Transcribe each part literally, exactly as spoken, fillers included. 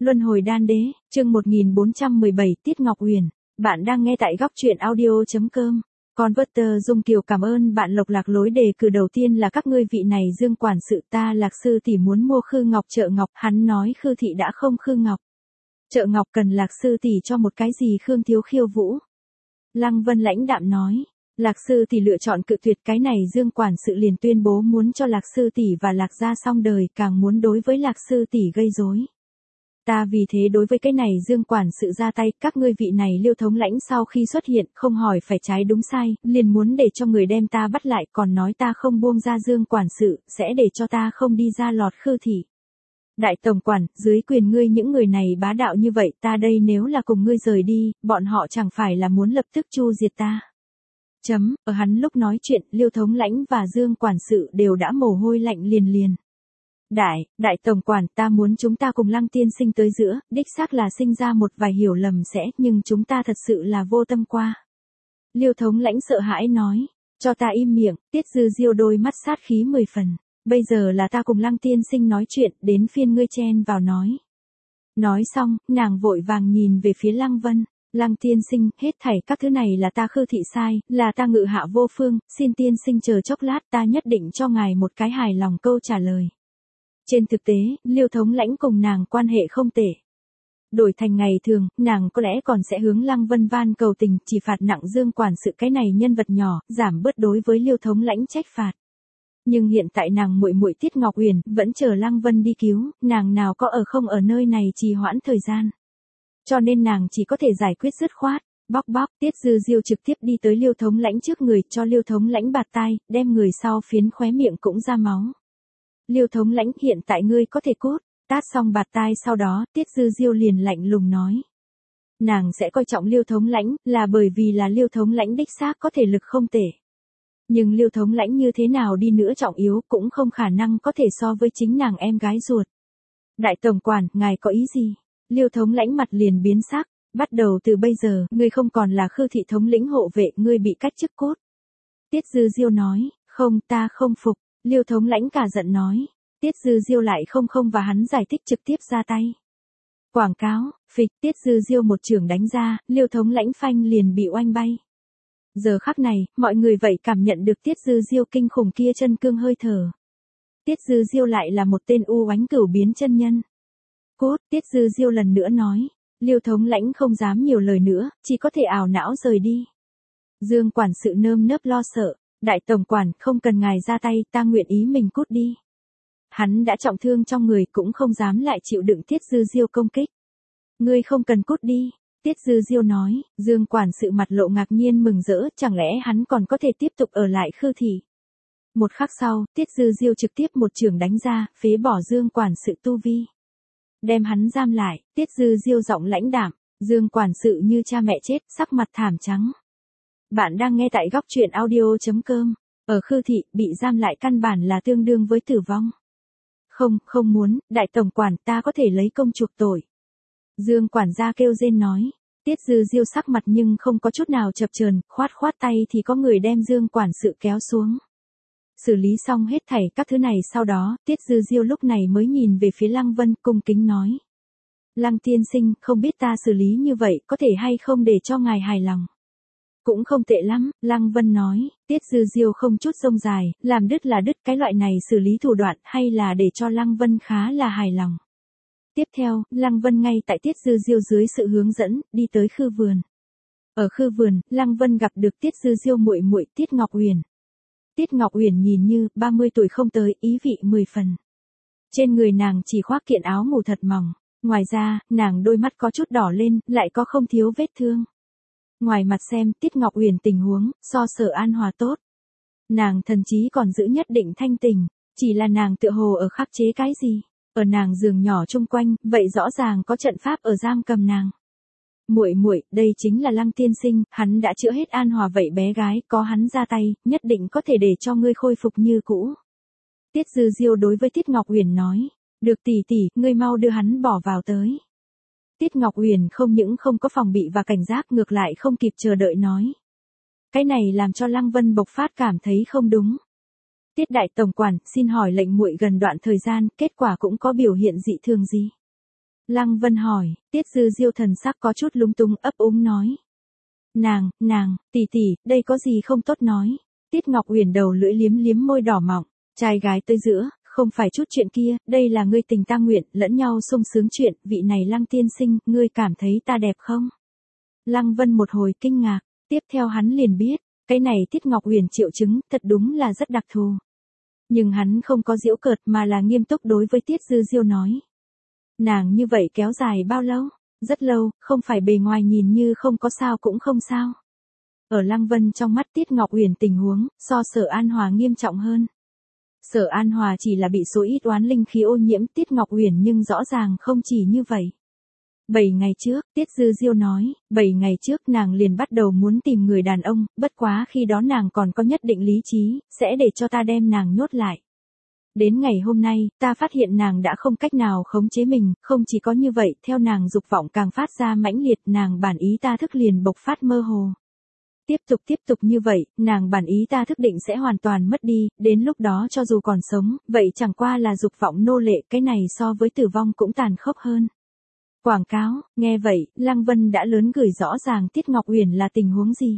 Luân hồi đan đế, chương một nghìn bốn trăm mười bảy Tiết Ngọc Huyền. Bạn đang nghe tại góc truyện audio chấm com. Converter Dung Kiều cảm ơn bạn lộc lạc lối đề cử đầu tiên là các ngươi vị này Dương quản sự ta Lạc sư tỷ muốn mua Khư Ngọc Chợ Ngọc, hắn nói Khư thị đã không Khư Ngọc. Chợ Ngọc cần Lạc sư tỷ cho một cái gì Khương thiếu khiêu vũ. Lăng Vân lãnh đạm nói. Lạc sư tỷ lựa chọn cự tuyệt cái này Dương quản sự liền tuyên bố muốn cho Lạc sư tỷ và Lạc gia xong đời, càng muốn đối với Lạc sư tỷ gây rối. Ta vì thế đối với cái này Dương quản sự ra tay, các ngươi vị này Liêu thống lãnh sau khi xuất hiện không hỏi phải trái đúng sai, liền muốn để cho người đem ta bắt lại, còn nói ta không buông ra Dương quản sự, sẽ để cho ta không đi ra lọt Khư thị. Đại tổng quản, dưới quyền ngươi những người này bá đạo như vậy, ta đây nếu là cùng ngươi rời đi, bọn họ chẳng phải là muốn lập tức chu diệt ta. Chấm, ở hắn lúc nói chuyện, Liêu thống lãnh và Dương quản sự đều đã mồ hôi lạnh liền liền. Đại, đại tổng quản, ta muốn chúng ta cùng Lăng tiên sinh tới giữa, đích xác là sinh ra một vài hiểu lầm sẽ, nhưng chúng ta thật sự là vô tâm qua. Liêu thống lãnh sợ hãi nói, cho ta im miệng, Tiết Dư Diêu đôi mắt sát khí mười phần, bây giờ là ta cùng Lăng tiên sinh nói chuyện, đến phiên ngươi chen vào nói. Nói xong, nàng vội vàng nhìn về phía Lăng Vân. Lăng tiên sinh, hết thảy các thứ này là ta Khư thị sai, là ta ngự hạ vô phương, xin tiên sinh chờ chốc lát, ta nhất định cho ngài một cái hài lòng câu trả lời. Trên thực tế, Liêu thống lãnh cùng nàng quan hệ không tệ. Đổi thành ngày thường, nàng có lẽ còn sẽ hướng Lăng Vân van cầu tình, chỉ phạt nặng Dương quản sự cái này nhân vật nhỏ, giảm bớt đối với Liêu thống lãnh trách phạt. Nhưng hiện tại nàng muội muội Tiết Ngọc Huyền vẫn chờ Lăng Vân đi cứu, nàng nào có ở không ở nơi này trì hoãn thời gian. Cho nên nàng chỉ có thể giải quyết dứt khoát, bóc bóc, Tiết Dư Diêu trực tiếp đi tới Liêu thống lãnh trước người, cho Liêu thống lãnh bạt tai, đem người sau phiến khóe miệng cũng ra máu. Liêu thống lãnh, hiện tại ngươi có thể cút, tát xong bạt tai sau đó, Tiết Dư Diêu liền lạnh lùng nói. Nàng sẽ coi trọng Liêu thống lãnh, là bởi vì là Liêu thống lãnh đích xác có thể lực không tệ. Nhưng Liêu thống lãnh như thế nào đi nữa trọng yếu cũng không khả năng có thể so với chính nàng em gái ruột. Đại tổng quản, ngài có ý gì? Liêu thống lãnh mặt liền biến sắc, bắt đầu từ bây giờ, ngươi không còn là Khư thị thống lĩnh hộ vệ, ngươi bị cách chức cút. Tiết Dư Diêu nói, không, ta không phục. Liêu thống lãnh cả giận nói, Tiết Dư Diêu lại không không và hắn giải thích trực tiếp ra tay. Quảng cáo, phịch, Tiết Dư Diêu một chưởng đánh ra, Liêu thống lãnh phanh liền bị oanh bay. Giờ khắc này, mọi người vậy cảm nhận được Tiết Dư Diêu kinh khủng kia chân cương hơi thở. Tiết Dư Diêu lại là một tên u oánh cửu biến chân nhân. Cốt, Tiết Dư Diêu lần nữa nói, Liêu thống lãnh không dám nhiều lời nữa, chỉ có thể ảo não rời đi. Dương quản sự nơm nớp lo sợ. Đại tổng quản, không cần ngài ra tay, ta nguyện ý mình cút đi. Hắn đã trọng thương trong người cũng không dám lại chịu đựng Tiết Dư Diêu công kích. Ngươi không cần cút đi, Tiết Dư Diêu nói, Dương quản sự mặt lộ ngạc nhiên mừng rỡ, chẳng lẽ hắn còn có thể tiếp tục ở lại Khư thị. Một khắc sau, Tiết Dư Diêu trực tiếp một chưởng đánh ra, phế bỏ Dương quản sự tu vi. Đem hắn giam lại, Tiết Dư Diêu giọng lãnh đạm, Dương quản sự như cha mẹ chết, sắc mặt thảm trắng. Bạn đang nghe tại góc truyện audio chấm com. Ở Khư thị, bị giam lại căn bản là tương đương với tử vong. Không, không muốn, đại tổng quản, ta có thể lấy công chuộc tội. Dương quản gia kêu rên nói. Tiết Dư Diêu sắc mặt nhưng không có chút nào chập chờn, khoát khoát tay thì có người đem Dương quản sự kéo xuống. Xử lý xong hết thảy các thứ này sau đó, Tiết Dư Diêu lúc này mới nhìn về phía Lăng Vân cung kính nói. Lăng tiên sinh, không biết ta xử lý như vậy có thể hay không để cho ngài hài lòng. Cũng không tệ lắm, Lăng Vân nói, Tiết Dư Diêu không chút rông dài, làm đứt là đứt, cái loại này xử lý thủ đoạn hay là để cho Lăng Vân khá là hài lòng. Tiếp theo, Lăng Vân ngay tại Tiết Dư Diêu dưới sự hướng dẫn, đi tới Khư vườn. Ở Khư vườn, Lăng Vân gặp được Tiết Dư Diêu muội muội Tiết Ngọc Huyền. Tiết Ngọc Huyền nhìn như ba mươi tuổi không tới, ý vị mười phần. Trên người nàng chỉ khoác kiện áo ngủ thật mỏng, ngoài ra, nàng đôi mắt có chút đỏ lên, lại có không thiếu vết thương. Ngoài mặt xem, Tiết Ngọc Huyền tình huống, so Sở An Hòa tốt. Nàng thần chí còn giữ nhất định thanh tình, chỉ là nàng tựa hồ ở khắc chế cái gì. Ở nàng giường nhỏ chung quanh, vậy rõ ràng có trận pháp ở giam cầm nàng. Muội muội, đây chính là Lăng tiên sinh, hắn đã chữa hết An Hòa vậy bé gái, có hắn ra tay, nhất định có thể để cho ngươi khôi phục như cũ. Tiết Dư Diêu đối với Tiết Ngọc Huyền nói, được tỷ tỷ, ngươi mau đưa hắn bỏ vào tới. Tiết Ngọc Huyền không những không có phòng bị và cảnh giác, ngược lại không kịp chờ đợi nói. Cái này làm cho Lăng Vân bộc phát cảm thấy không đúng. Tiết đại tổng quản, xin hỏi lệnh muội gần đoạn thời gian, kết quả cũng có biểu hiện dị thường gì? Lăng Vân hỏi, Tiết Dư Diêu thần sắc có chút lúng túng ấp úng nói. Nàng, nàng, tỷ tỷ, đây có gì không tốt nói. Tiết Ngọc Uyển đầu lưỡi liếm liếm môi đỏ mọng, trai gái tới giữa, không phải chút chuyện kia, đây là ngươi tình ta nguyện, lẫn nhau sung sướng chuyện, vị này Lăng tiên sinh, ngươi cảm thấy ta đẹp không? Lăng Vân một hồi kinh ngạc, tiếp theo hắn liền biết, cái này Tiết Ngọc Uyển triệu chứng, thật đúng là rất đặc thù. Nhưng hắn không có giễu cợt mà là nghiêm túc đối với Tiết Dư Diêu nói. Nàng như vậy kéo dài bao lâu? Rất lâu, không phải bề ngoài nhìn như không có sao cũng không sao. Ở Lăng Vân trong mắt Tiết Ngọc Uyển tình huống, so Sở An Hòa nghiêm trọng hơn. Sở An Hòa chỉ là bị số ít oán linh khí ô nhiễm, Tiết Ngọc Uyển nhưng rõ ràng không chỉ như vậy. Bảy ngày trước, Tiết Dư Diêu nói, bảy ngày trước nàng liền bắt đầu muốn tìm người đàn ông, bất quá khi đó nàng còn có nhất định lý trí, sẽ để cho ta đem nàng nhốt lại. Đến ngày hôm nay, ta phát hiện nàng đã không cách nào khống chế mình, không chỉ có như vậy, theo nàng dục vọng càng phát ra mãnh liệt, nàng bản ý ta thức liền bộc phát mơ hồ. Tiếp tục tiếp tục như vậy, nàng bản ý ta thức định sẽ hoàn toàn mất đi, đến lúc đó cho dù còn sống, vậy chẳng qua là dục vọng nô lệ, cái này so với tử vong cũng tàn khốc hơn. Quảng cáo, nghe vậy, Lăng Vân đã lớn gửi rõ ràng Tiết Ngọc Uyển là tình huống gì.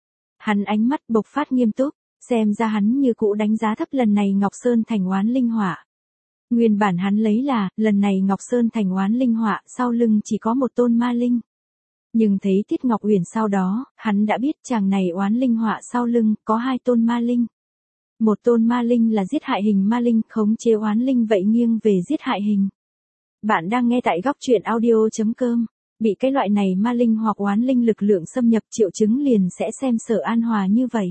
Hắn ánh mắt bộc phát nghiêm túc, xem ra hắn như cũ đánh giá thấp lần này Ngọc Sơn thành oán linh họa. Nguyên bản hắn lấy là, lần này Ngọc Sơn thành oán linh họa, sau lưng chỉ có một tôn ma linh. Nhưng thấy Tiết Ngọc Uyển sau đó, hắn đã biết chàng này oán linh họa sau lưng, có hai tôn ma linh. Một tôn ma linh là giết hại hình ma linh, khống chế oán linh vậy nghiêng về giết hại hình. Bạn đang nghe tại góc truyện audio chấm com. Bị cái loại này ma linh hoặc oán linh lực lượng xâm nhập triệu chứng liền sẽ xem Sở An Hòa như vậy.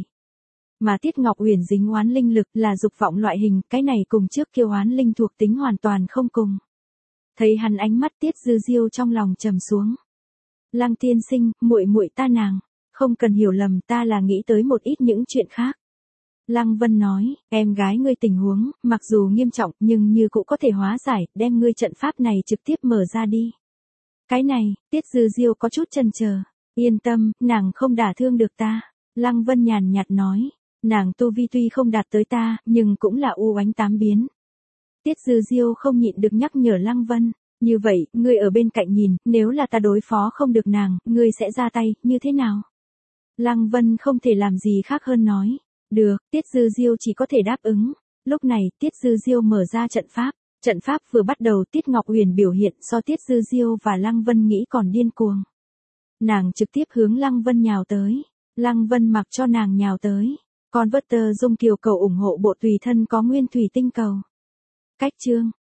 Mà Tiết Ngọc Uyển dính oán linh lực là dục vọng loại hình, cái này cùng trước kia oán linh thuộc tính hoàn toàn không cùng. Thấy hắn ánh mắt Tiết Dư Diêu trong lòng trầm xuống. Lăng tiên sinh, muội muội ta nàng, không cần hiểu lầm, ta là nghĩ tới một ít những chuyện khác. Lăng Vân nói, em gái ngươi tình huống, mặc dù nghiêm trọng nhưng như cũng có thể hóa giải, đem ngươi trận pháp này trực tiếp mở ra đi. Cái này, Tiết Dư Diêu có chút chần chờ. Yên tâm, nàng không đả thương được ta. Lăng Vân nhàn nhạt nói, nàng tu vi tuy không đạt tới ta, nhưng cũng là u oánh tám biến. Tiết Dư Diêu không nhịn được nhắc nhở Lăng Vân, như vậy, ngươi ở bên cạnh nhìn, nếu là ta đối phó không được nàng, ngươi sẽ ra tay, như thế nào? Lăng Vân không thể làm gì khác hơn nói, được, Tiết Dư Diêu chỉ có thể đáp ứng. Lúc này, Tiết Dư Diêu mở ra trận pháp. Trận pháp vừa bắt đầu, Tiết Ngọc Uyển biểu hiện so Tiết Dư Diêu và Lăng Vân nghĩ còn điên cuồng. Nàng trực tiếp hướng Lăng Vân nhào tới. Lăng Vân mặc cho nàng nhào tới. Converter dung kiều cầu ủng hộ bộ tùy thân có nguyên thủy tinh cầu. Cách chương